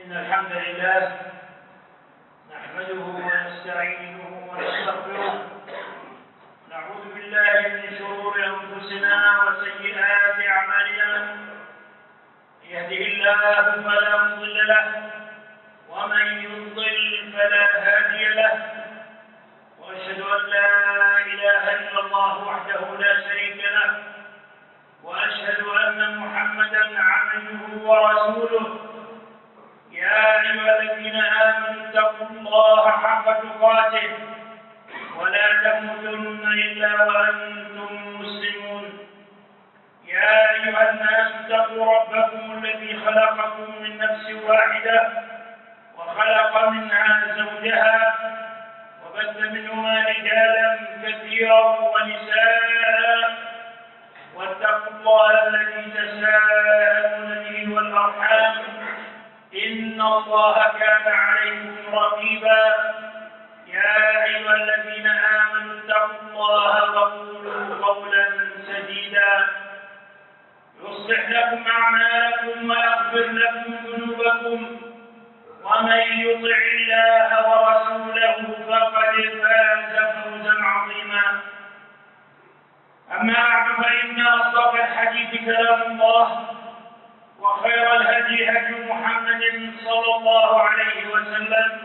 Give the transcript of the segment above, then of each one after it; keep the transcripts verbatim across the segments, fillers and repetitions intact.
إن الحمد لله نحمده ونستعينه ونستغفره، نعوذ بالله من شرور أنفسنا وسيئات أعمالنا. من يهده الله فلا مضل له، ومن يضلل فلا هادي له، وأشهد أن لا إله إلا الله وحده لا شريك له، وأشهد أن محمدًا عبده ورسوله. يا أيها الذين آمنوا اتقوا الله حق تقاته ولا تموتن إلا وأنتم مسلمون. يا أيها الناس اتقوا ربكم الذي خلقكم من نفس واحدة وخلق منها زوجها وبث منهما رجالا كثيرا ونساء، واتقوا الله الذي تساءلون به والأرحام إن الله كان عليكم رقيبا. يا أيها الذين آمنوا اتقوا الله وقولوا قولا سديدا يصلح لكم أعمالكم ويغفر لكم ذنوبكم، ومن يطع الله ورسوله فقد فاز فوزا عظيما. أما بعد، فإن أصدق الحديث كلام الله، وخير الهدي هدي محمد صلى الله عليه وسلم،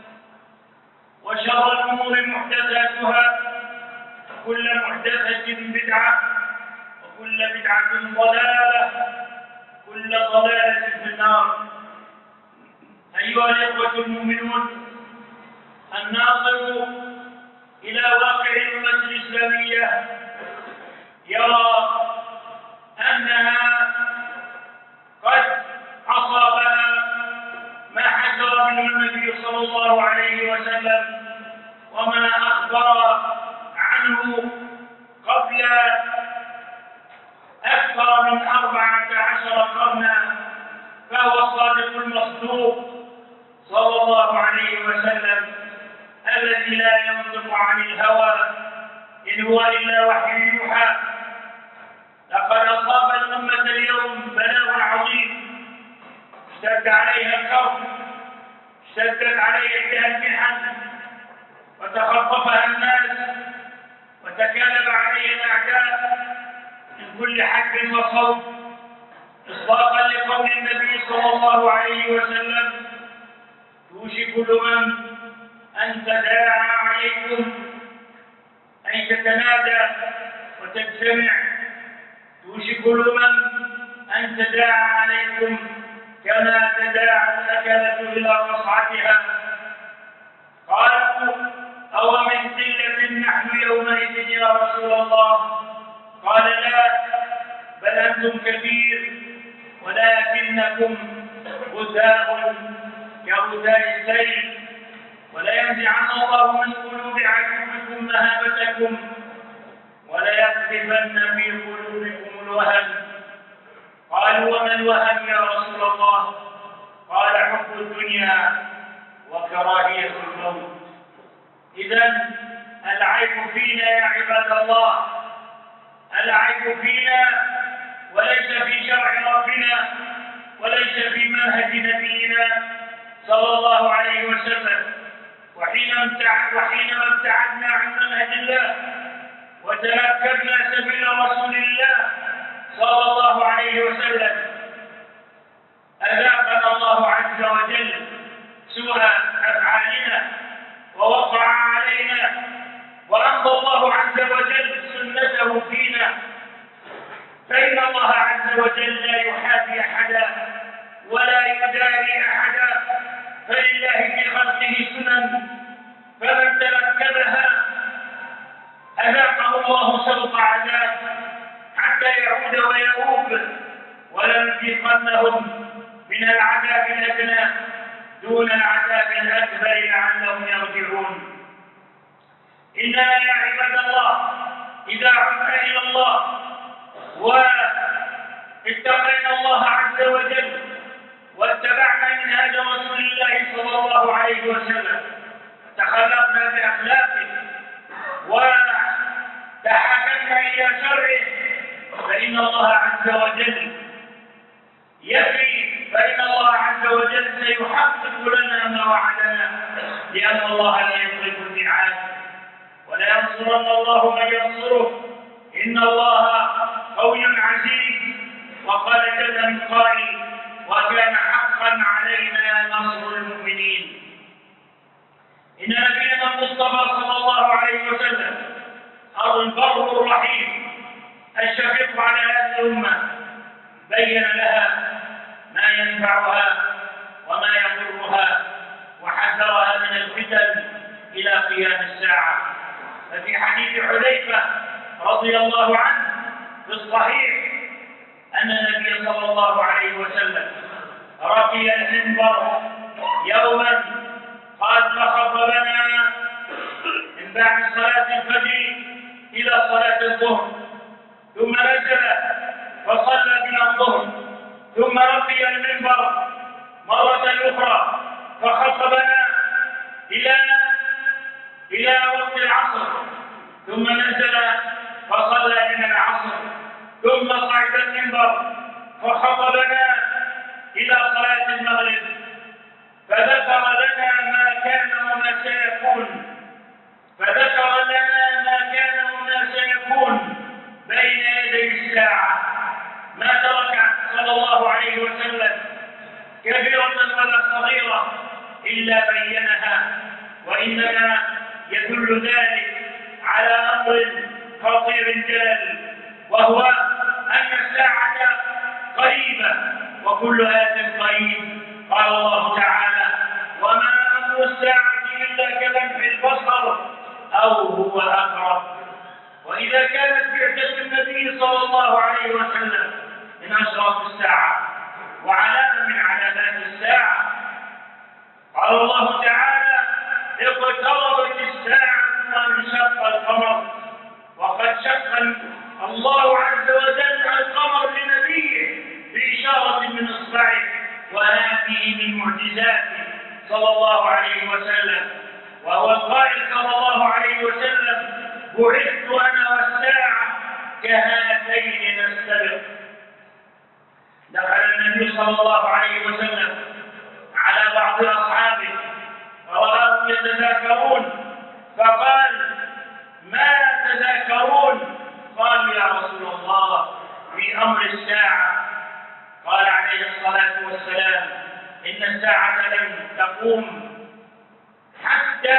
وشر الأمور محدثاتها، كل محدثة بدعة، وكل بدعة ضلالة، كل ضلالة في النار. أيها الإخوة المؤمنون، الناظر إلى واقع الأمة الإسلامية يرى أنها قد أصابها ما حذر منه النبي صلى الله عليه وسلم وما أخبر عنه قبل أكثر من أربعة عشر قرنا، فهو الصادق المصدوق صلى الله عليه وسلم الذي لا ينطق عن الهوى إن هو إلا وحي يوحى. لقد أصاب الأمة اليوم بلاء عظيم، اشتد عليها الكرب، اشتدت عليها المحن، وتخطفها الناس، وتكالب عليها الأعداء من كل حد وصوب، إصداقا لقول النبي صلى الله عليه وسلم: يوشك الأمم أن تداعى عليكم، أي تتنادى وتجتمع. يوشك الأمم أن تداعى عليكم كما تداعى الأكلة إلى قصعتها. قالوا: أو من قلة نحن يومئذ يا رسول الله؟ قال: لا، بل أنتم كثير، ولكنكم غثاء كغثاء السيل، ولينزعن الله من قلوب عدوكم مهابتكم، وليقذفن في قلوبكم الوهن. قالوا: وما الوهن يا رسول الله؟ قال: حب الدنيا وكراهية الموت. إذن العيب فينا يا عباد الله، العيب فينا، وليس في شرع ربنا، وليس في منهج نبينا صلى الله عليه وسلم. وحينما ابتعدنا عن منهج الله وتنكرنا سبيل رسول الله صلى الله عليه وسلم، أذاقنا الله عز وجل سوء أفعالنا ووقع علينا، وأمضى الله عز وجل سنته فينا. فإن الله عز وجل لا يحابي أحدا ولا يداري أحدا، فلله في خلقه سنن، فمن تركبها أذاقه الله سوط عذاب حتى يعود ويؤوب، ولنذيقنهم من العذاب الأدنى دون العذاب الأكبر لعلهم يرجعون. إننا يا عباد الله إذا عدنا إلى الله واتقينا الله عز وجل واتبعنا منهج رسول الله صلى الله عليه وسلم، تخلقنا بأخلاقه وتحكمنا إلى شرعه، فإن الله عز وجل يفي فإن الله عز وجل سيحقق لنا ما وعدنا، لأن الله لا يخلف الميعاد. ولينصرن الله من ينصره، إن الله قوي عزيز. وقال جل من قائل: وكان حقا علينا نصر المؤمنين. إن نبينا المصطفى صلى الله عليه وسلم البر الرحيم الشفيق على هذه الأمة بين لها ما ينفعها وما يضرها، وحذرها من الفتن إلى قيام الساعة. ففي حديث حذيفة رضي الله عنه في الصحيح أن النبي صلى الله عليه وسلم رقي المنبر يوما قد فخطبنا من بعد صلاة الفجر إلى صلاة الظهر، ثم نزل فصلى بنا الظهر، ثم رقي المنبر مرة أخرى فخطبنا إلى إلى وقت العصر، ثم نزل فصلى بنا العصر، ثم صعد المنبر فخطبنا إلى صلاة المغرب، فذكر لنا ما كان وما سيكون فذكر لنا ما كان وما سيكون بين يدي الساعة. ما ترك صلى الله عليه وسلم كبيرة ولا صغيرة إلا بينها، وإنما يدل ذلك على أمر خطير جلل، وهو أن الساعة قريبة وكل آت قريب. قال الله تعالى: وما أمر الساعة إلا كلمح البصر أو هو أقرب. وإذا كانت بعثة النبي صلى الله عليه وسلم من أشراط الساعة وعلامة من علامات الساعة، قال الله تعالى: اقتربت الساعة وانشق القمر. وقد شق الله عز وجل القمر لنبيه بإشارة من إصبعه، وهذه من معجزاته صلى الله عليه وسلم. وهو القائل صلى الله عليه وسلم: بعثت أنا والساعة كهاتين نستبق. دخل النبي صلى الله عليه وسلم على بعض أصحابه ورآهم يتذاكرون، فقال: ما تذاكرون؟ قالوا: يا رسول الله في أمر الساعة. قال عليه الصلاة والسلام: إن الساعة لن تقوم حتى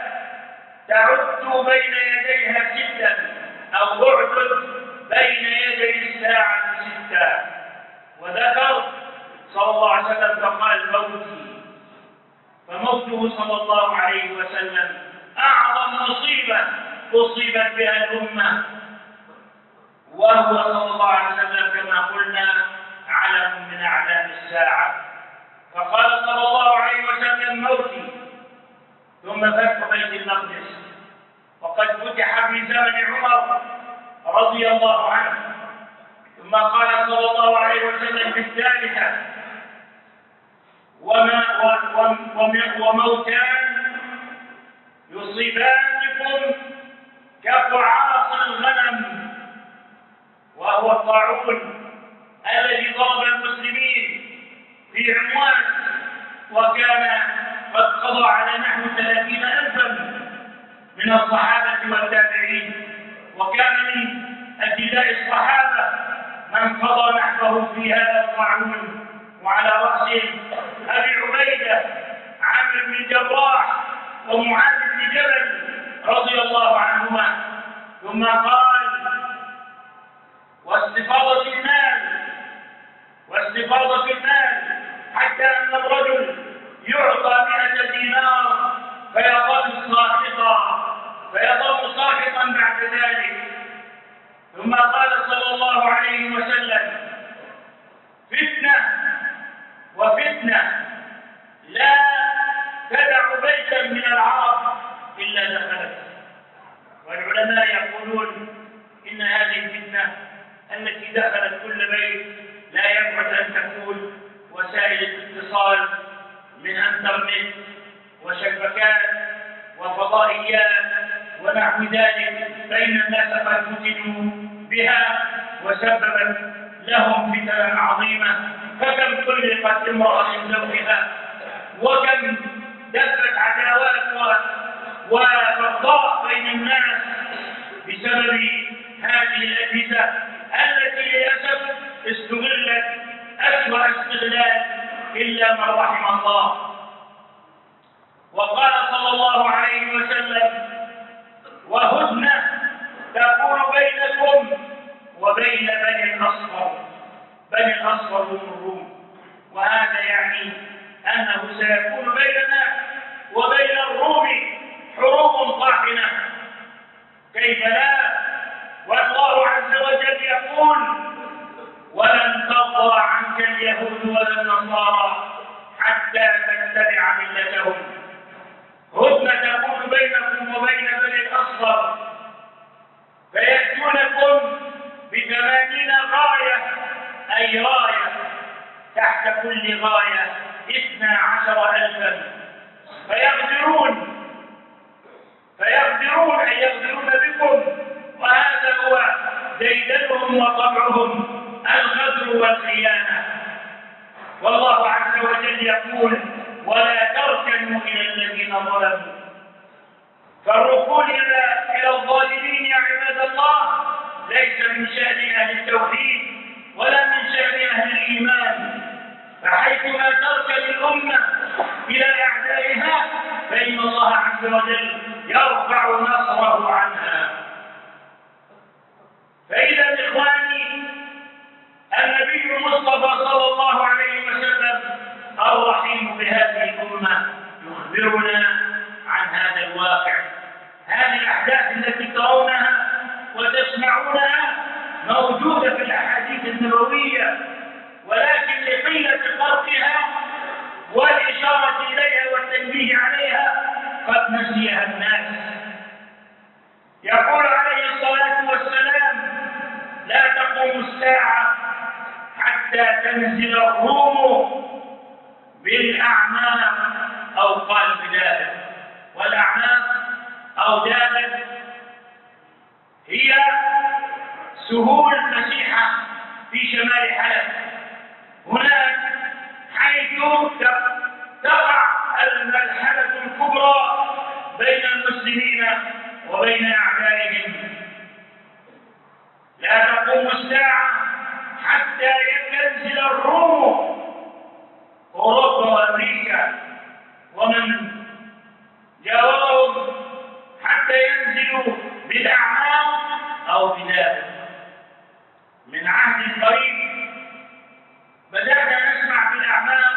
تعد بين يديها ستا، أو اعدد بين يدي الساعة ستا. وذكر صلى الله عليه وسلم فقال: موتي. فموته صلى الله عليه وسلم أعظم مصيبة أصيبت بها الأمة، وهو صلى الله عليه وسلم كما قلنا علم من أعلام الساعة. فقال صلى الله عليه وسلم: موتي، ثم فتح بيت المقدس، وقد فتح في زمن عمر رضي الله عنه. ثم قال صلى الله عليه وسلم في الثالثة: وموتان يصيبانكم كقعاص الغنم، وهو الطاعون الذي ضرب المسلمين في عمواس، وكان قد قضى على نحو ثلاثين ألفا من الصحابة والتابعين. وكان من أجلاء الصحابة من قضى نحبه في هذا الطاعون، وعلى رأسهم أبي عبيدة عامر بن الجراح ومعاذ بن جبل رضي الله عنهما. ثم قال: واستفاضة المال واستفاضة المال حتى أن الرجل يعطى مئة دينار فيظل ساخطا فيظل ساخطا بعد ذلك. ثم قال صلى الله عليه وسلم: فتنة وفتنة لا تدع بيتا من العرب إلا دخلت. والعلماء يقولون إن هذه الفتنة التي دخلت كل بيت لا يبعد أن تكون وسائل الاتصال من انترنت وشبكات وفضائيات ونحو ذلك، فإن الناس قد فتنوا بها وسببت لهم فتنا عظيمة، فكم طلقت امرأة زوجها، وكم دبت عداوات وبغضاء بين الناس بسبب هذه الأجهزة التي للأسف استغلت أسوأ استغلال إلا من رحم الله. وقال صلى الله عليه وسلم: وهدنة تكون بينكم وبين بني الأصفر. بني الأصفر هم الروم، وهذا يعني أنه سيكون بيننا وبين الروم حروب طاحنة. كيف لا؟ والله عز وجل يقول: ولن ترضى عنك اليهود ولا النصارى حتى تتبع ملتهم. هدنة تكون بينكم وبين بني الأصفر، فيأتونكم بثمانين غاية، أي راية تحت كل غاية اثنا عشر ألفا، فيغدرون فيغدرون أي يغدرون بكم، وهذا هو ديدنهم وطبعهم، الغدر والخيانة. والله عز وجل يقول: ولا تركنوا إلى الذين ظلموا. فالركون إلى الظالمين يا عباد الله ليس من شأن أهل التوحيد ولا من شأن أهل الإيمان، فحيثما تركن الأمة إلى أعدائها فإن الله عز وجل يرفع نصره عنها. فإذا إخواني، النبي المصطفى صلى الله عليه وسلم الرحيم بهذه الأمة يخبرنا عن هذا الواقع. هذه الأحداث التي ترونها وتسمعونها موجودة في الأحاديث النبوية، ولكن لقلة فرقها والإشارة إليها والتنبيه عليها قد نسيها الناس. يقول عليه الصلاة والسلام: لا تقوم الساعة حتى تنزل الروم بالأعماق، أو قال بدابة. والأعماق أو دابة هي سهول مسيحة في شمال حلب، هناك حيث تقع الملحمة الكبرى بين المسلمين وبين أعدائهم. لا تقوم الساعة حتى ينزل الروم، أوروبا وأمريكا ومن جاورهم، حتى ينزلوا بالأعماق أو بدابة. من عهد قريب بدأنا نسمع بالأعماق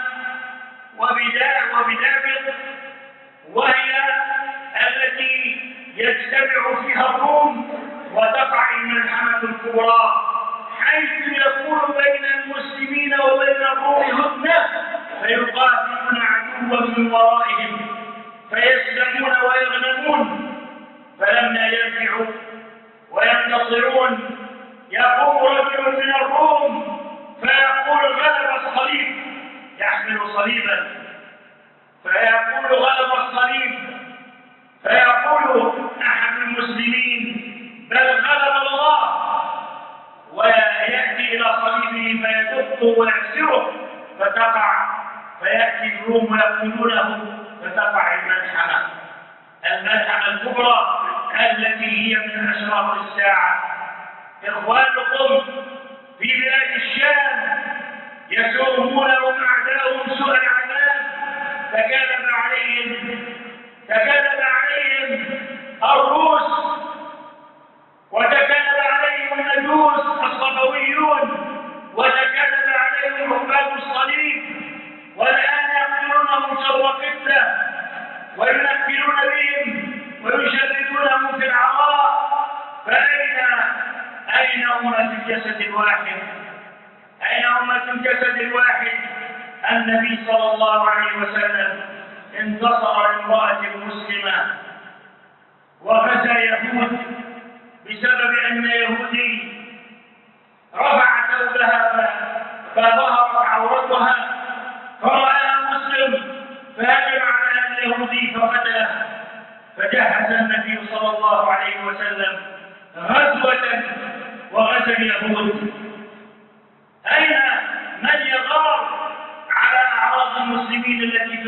وبدابة، وهي التي يجتمع فيها الروم وتقع الملحمة الكبرى، حيث يكون بين المسلمين وبين الروم هدنة، فيقاتلون عدوا من ورائهم فيسلمون ويغنمون. فلما يرجعوا وينتصرون يقوم رجل من الروم فيقول: غلب الصليب، يحمل صليبا، فيقول: غلب الصليب، فيقول أحد المسلمين: بل غلب الله، ويأتي إلى صليبه فيدقه ويكسره فتقع، فيأتي الروم ويقتلونه فتقع الملحمة الملحمة الكبرى التي هي من أشراط الساعة. إخوانكم في بلاد الشام يسومونهم أعداؤهم سوء العذاب، تكالب عليهم تكالب عليهم الروس، وتكالب عليهم المجوس الصفويون، وتكالب عليهم عباد الصليب، والآن يقتلونهم شر قتله وينكلون بهم ويشردونهم في العراء. فأين أين أمة الجسد الواحد؟ أين أمة الجسد الواحد؟ النبي صلى الله عليه وسلم انتصر لامرأة مسلمة وغزا يهود بسبب أن يهودي رفع ثوبها فظهرت عورتها، فرآها مسلم فهجم على اليهودي فقتله. فجهز النبي صلى الله عليه وسلم غزوة وغزا اليهود.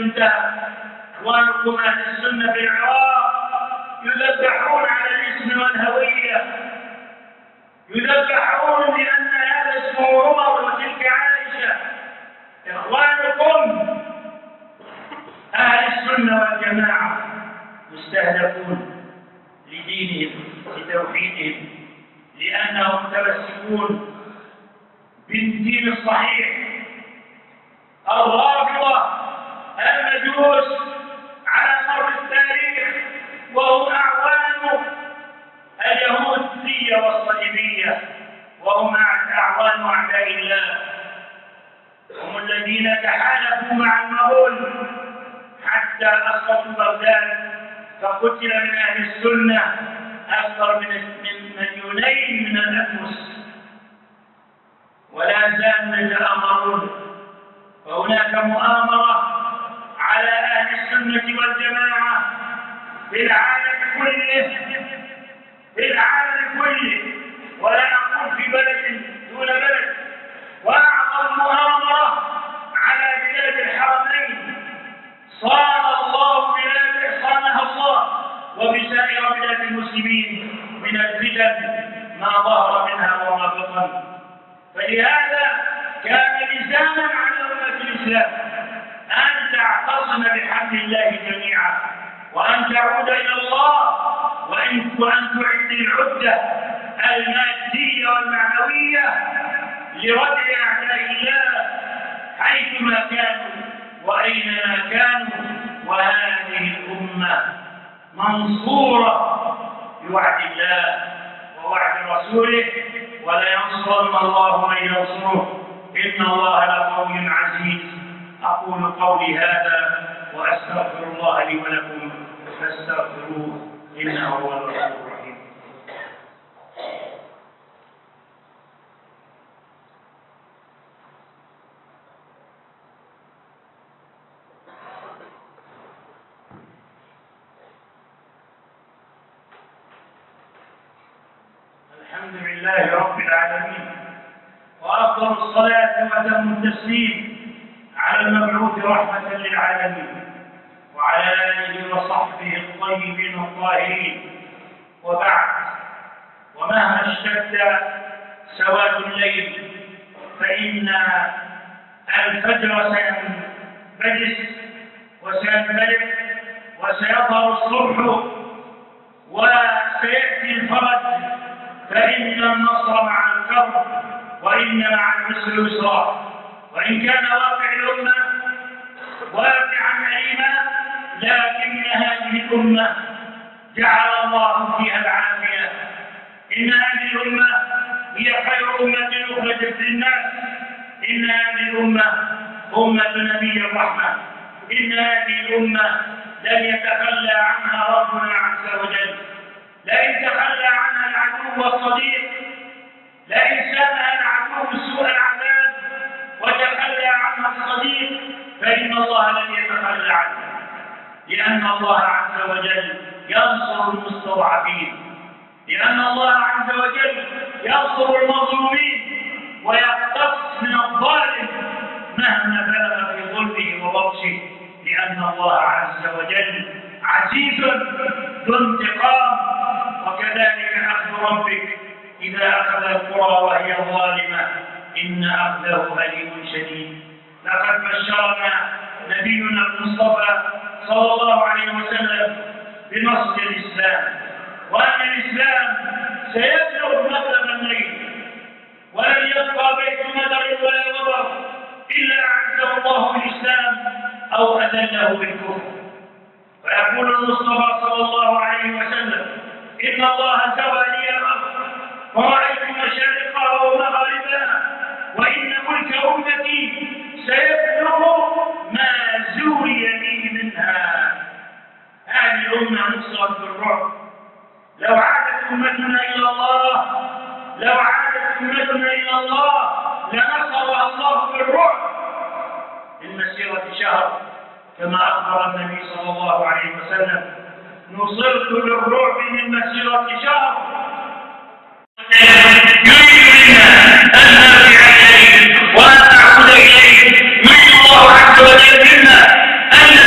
انتهى. إخوانكم أهل السنة في العراق يذبحون على الاسم والهوية، يذبحون لأن هذا اسمه عمر وتلك عائشة. إخوانكم أهل السنة والجماعة مستهدفون لدينهم لتوحيدهم، لأنهم متمسكون بالدين الصحيح. الرافضة المجوس على مر التاريخ وهم أعوان اليهودية والصليبية، وهم أعوان أعداء الله، هم الذين تحالفوا مع المغول حتى أسقطوا بغداد، فقتل من أهل السنة أكثر من مليونين من الأنفس، ولا زالوا يتآمرون. وهناك مؤامرة على أهل السنة والجماعة في العالم كله، في العالم كله، ولا أقول في بلد دون بلد. وأعظم مؤامرة على بلاد الحرمين صان الله بلاد صانها الله وبسائر بلاد المسلمين من الفتن ما ظهر منها وما بطن. فلهذا كان لزاما على أمة الإسلام أن تعتصم بحبل الله جميعا، وأن تعود إلى الله، وأن تعد العدة المادية والمعنوية لردع أعداء الله حيثما كانوا وأينما كانوا. وهذه الأمة منصورة بوعد الله ووعد رسوله، ولينصرن الله من ينصره، إن الله لقوي عزيز. أقول قولي هذا وأستغفر الله لي ولكم فاستغفروه إنه هو الغفور الرحيم. الحمد لله رب العالمين، وأفضل الصلاة وأتم التسليم على المبعوث رحمة للعالمين، وعلى آله وصحبه الطيبين الطاهرين. وبعد، ومهما اشتد سواد الليل فإن الفجر سينبجس وسينملك وسيظهر الصبح وسيأتي الفرج، فإن النصر مع الكرب وإن مع العسر يسرا. وإن كان واقع الأمة واقعا أليما، لكن هذه الأمة جعل الله فيها العافية. إن هذه الأمة هي خير أمة أخرجت للناس. إن هذه الأمة أمة نبي الرحمة. إن هذه الأمة لن يتخلى عنها ربنا عز وجل، لن يتخلى عنها العدو والصديق، لئن سامها العدو سوء العذاب وتخلى عنها الصديق فإن الله لن يتخلى عنها، لأن الله عز وجل ينصر المستضعفين، لأن الله عز وجل ينصر المظلومين ويقتص من الظالم مهما بلغ في ظلمه وبطشه، لأن الله عز وجل عزيز ذو انتقام. وكذلك أخذ ربك إذا أخذ القرى وهي ظالمة إن أخذه أليم شديد. لقد بشرنا نبينا المصطفى صلى الله عليه وسلم بنصر الإسلام، وأن الإسلام سيبلغ مبلغ الليل، ولن يبقى بيت مدر ولا وبر إلا أعزه الله بالإسلام أو أذله بالكفر. فيقول المصطفى صلى الله عليه وسلم: إن الله سوى لي الأرض فرأيت مشارقها ومغاربها، وإن ملك أمتي سيبلغ ما زوي لي منها. هذه الأمة نصرت بالرعب. لو عادت أمتنا إلى الله لو عادت أمتنا إلى الله لنصرها الله بالرعب من مسيرة شهر، كما أخبر النبي صلى الله عليه وسلم: نصرت بالرعب من مسيرة شهر. يريد منا أن نرجع إليه وأن نعود إليه. يريد الله عز وجل منا أن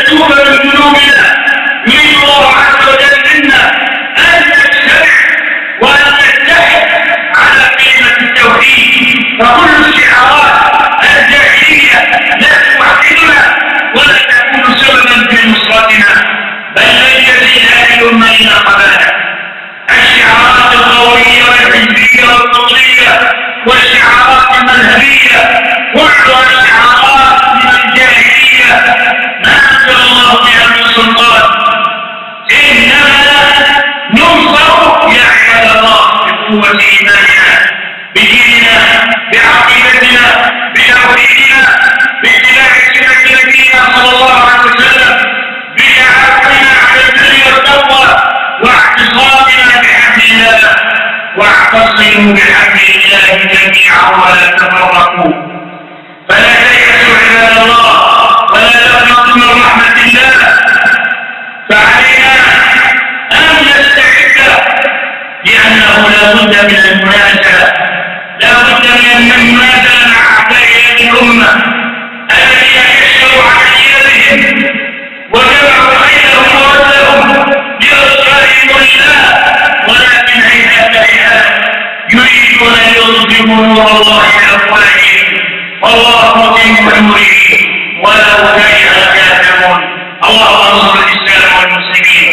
الصوفية والقطرية والشعارات المذهبية كلها شعارات من الجاهلية ما أنزل الله بها من سلطان، إنما ننصر يا عباد الله بقوة إيماننا بديننا بعقيدتنا بتوحيدنا باتباع سنة نبينا صلى الله عليه وسلم بتعاوننا على البر والتقوى واعتصامنا بحبل الله واعتصموا بحبل الله جميعا ولا تفرقوا. فلا تيأسوا عباد الله ولا تقنطوا من رحمة الله، فعلينا أن نستعد لأنه لا بد من المنازلة، لا بد من المنازلة مع أعداء هذه الأمة الذين يشتروا عقيدتهم وجمعوا بينهم ووزنهم لإرسالهم الله، ولكن هيهات هيهات يريدون أن يظلموا نور الله بأفواههم والله متم نوره ولو كره الكافرون. اللهم انصر الإسلام والمسلمين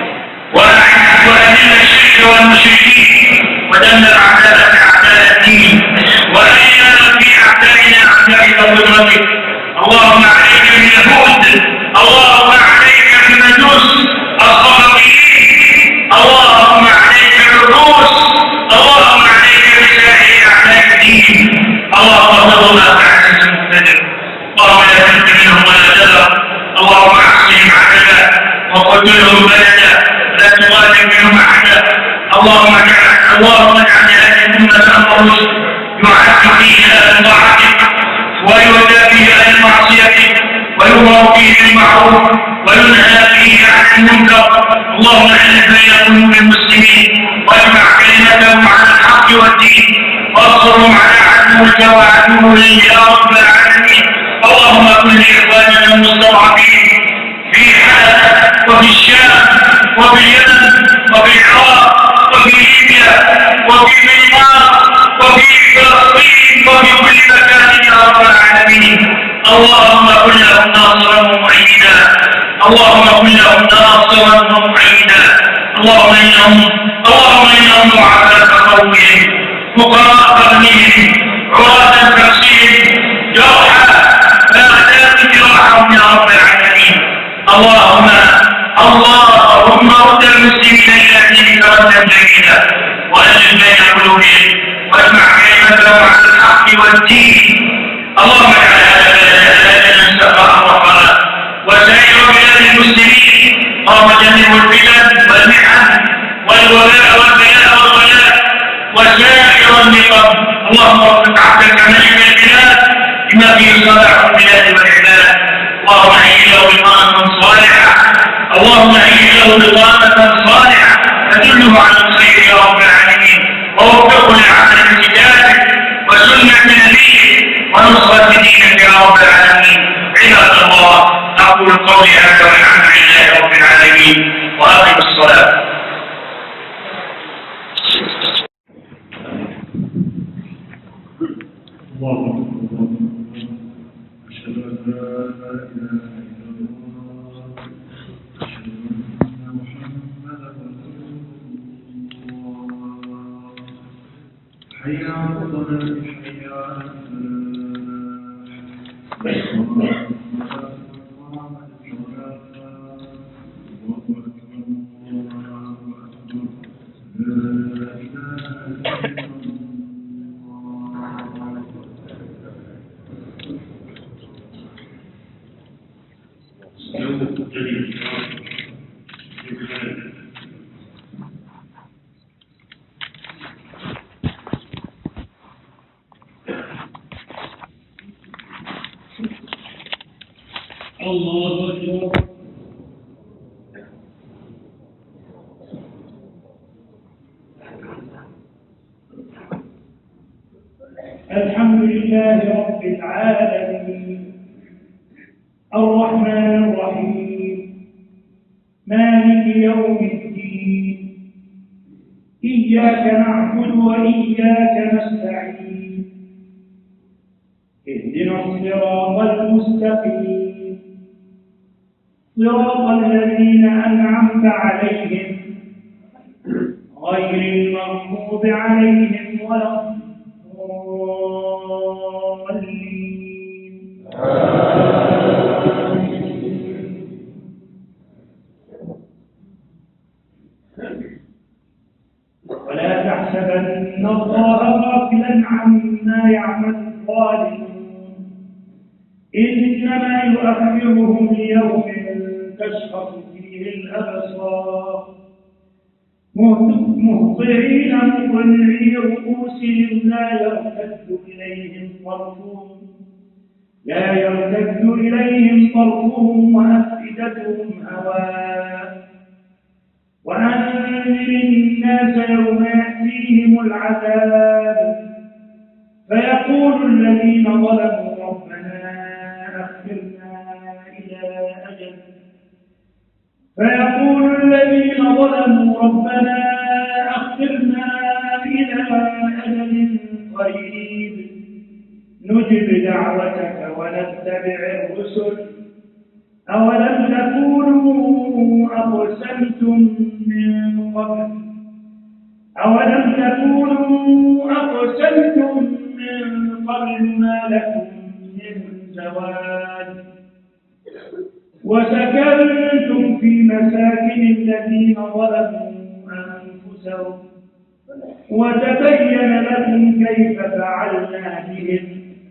وأذل الشرك والمشركين ودمر أعداءك أعداء الدين وأرنا في أعدائنا أعداء قدرتك. اللهم عليك باليهود، اللهم عليك بالمجوس الصابئين، اللهم عليك بالروس، اللهم عليك بسائر أعداء الدين. اللهم صل على سيدنا محمد اللهم لا تنت منهم ولا تذر، اللهم احصهم عددا وقتلهم بلدا لا تغادر منهم احدا. اللهم اجعل اللهم اجعل هذه الامه امر رشد يعز فيه اهل طاعتك ويهدى فيه اهل معصيتك ويؤمر فيه بالمعروف وينهى فيه عن المنكر. اللهم الف بين قلوب المسلمين واجمع كلمتهم على الحق والدين وانصرهم على عدوك وعدوهم يا رب العالمين. اللهم كن لاخواننا المستضعفين في حلب وفي الشام وفي اليمن وفي العراق وفي ليبيا وفي ميمار وفي فلسطين وفي كل مكان يا رب العالمين. اللهم كن لهم ناصرا ومعينا، اللهم كن لهم ناصرا ومعينا. اللهم انهم اللهم انهم ضعفاء قومهم فقراء قومهم عراة كرسيهم جرحى فاعداد جراحهم يا رب العالمين. اللهم اللهم رد المسلمين الى دينك ردا جميلا والف بين قلوبهم واجمع كلمتهم على الحق والدين. اللهم اجعل هذا بلدنا سخاء رخاء وسائر بلاد المسلمين. اللهم جنب الفتن والمحن والوباء والبلاء والضلال وسائر النقم. اللهم وفق عبدك ملك البلاد بما فيه صلاح البلاد والعباد. اللهم هيئ له بطانة صالحة، اللهم هيئ له بطانة صالحة تدله على الخير يا رب العالمين، ووفقه لعمل كتابك وسنة نبيك ونصرة دينك يا رب العالمين. عباد الله أقول قولي هذا والحمد لله رب العالمين وأقم الصلاة. الله أكبر. أشهد أن لا إله إلا الله، أشهد أن محمدا رسول الله. حي على الصلاة حي على الفلاح. الله أكبر. الحمد لله رب العالمين الرحمن الرحيم مالك يوم الدين إياك نعبد وإياك نستعين اهدنا الصراط المستقيم صراط الذين أنعمت عليهم غير المغضوب عليهم ولا الضالين. ولا تحسبن الله غافلا عما يعمل الظالمون إنما يؤخرهم ليوم تشخص فيه الأبصار مهطعين مقنعي رؤوسهم لا يرتد إليهم طرفهم لا يرتد إليهم طرفهم وأفئدتهم هواء وأنذر الناس يوم يأتيهم العذاب فيقول الذين ظلموا ربنا أخرنا إلى أجل فيقول الذين ظلموا ربنا أخرنا إلى أجل قريب نجب دعوتك ونتبع الرسل أولم تكونوا أقسمتم من قبل أولم تكونوا أقسمتم من قبل ما لكم من زوال وسكنتم في مساكن الذين ظلموا أنفسهم وتبين لكم كيف فعلنا بهم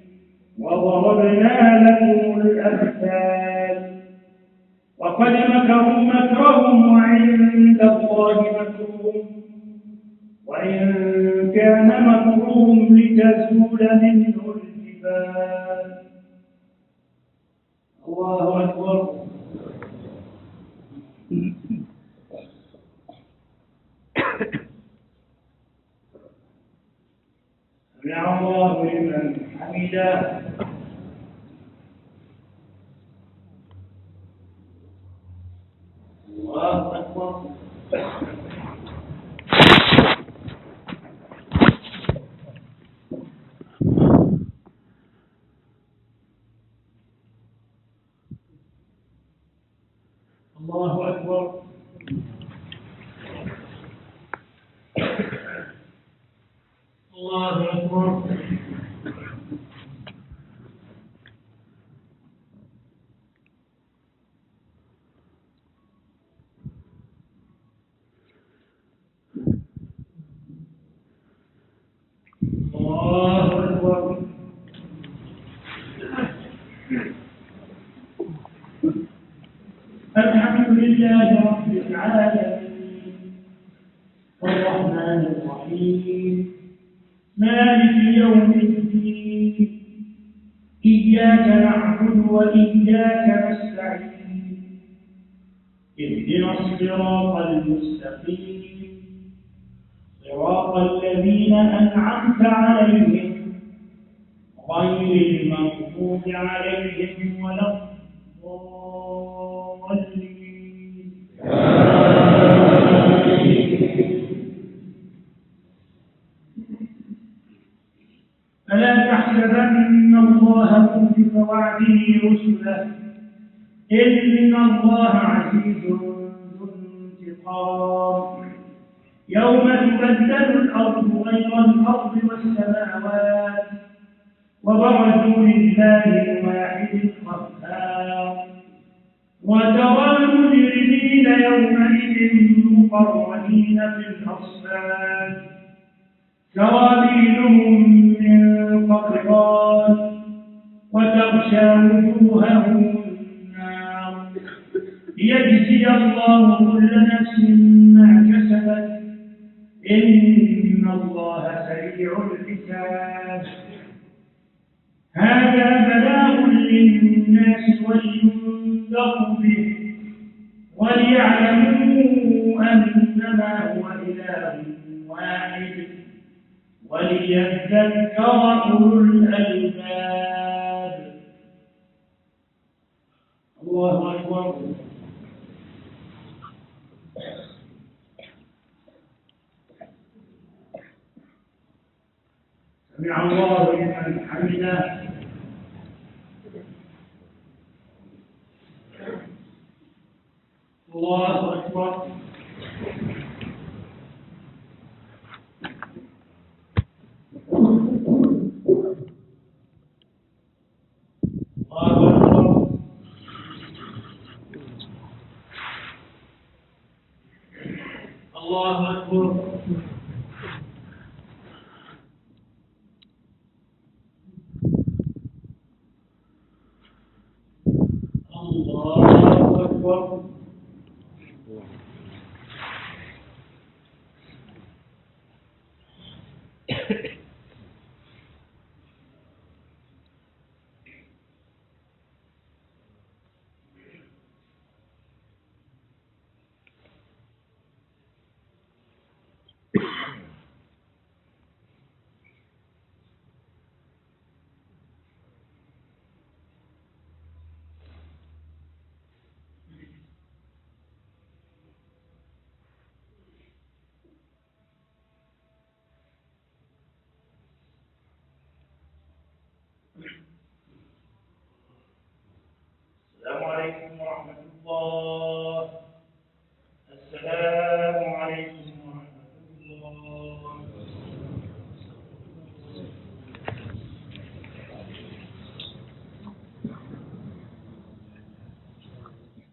وضربنا لكم الأمثال وقد مكروا مكرهم وعند الله مكرهم وإن كان مكرهم لتزول منه الجبال. الله أكبر. سمع الله لمن حمده. الله أكبر. الله أكبر. الله أكبر. الله أكبر. الحمد لله رب العالمين الرحمن الرحيم مالك يوم الدين إياك نعبد وإياك نستعين اهدنا الصراط المستقيم صراط الذين أنعمت عليهم غير المغضوب عليهم ولا الضالين. فلا تحسبن الله مخلف وعده رسله إن الله عزيز ذو انتقام يوم تبدل الأرض غير الأرض والسماوات وبرزوا لله الواحد القهار وترى المجرمين يومئذ مقرنين في الأصفاد سرابيلهم من قطران وتغشى وجوههم النار ليجزي الله كل نفس ما كسبت إن الله سريع الحساب. هذا بلاغ للناس ولينذروا به وليعلموا أنما هو إله واحد وليذكر أولو الألباب. الله أكبر. سمع الله لمن حمده. الله أكبر. أكبر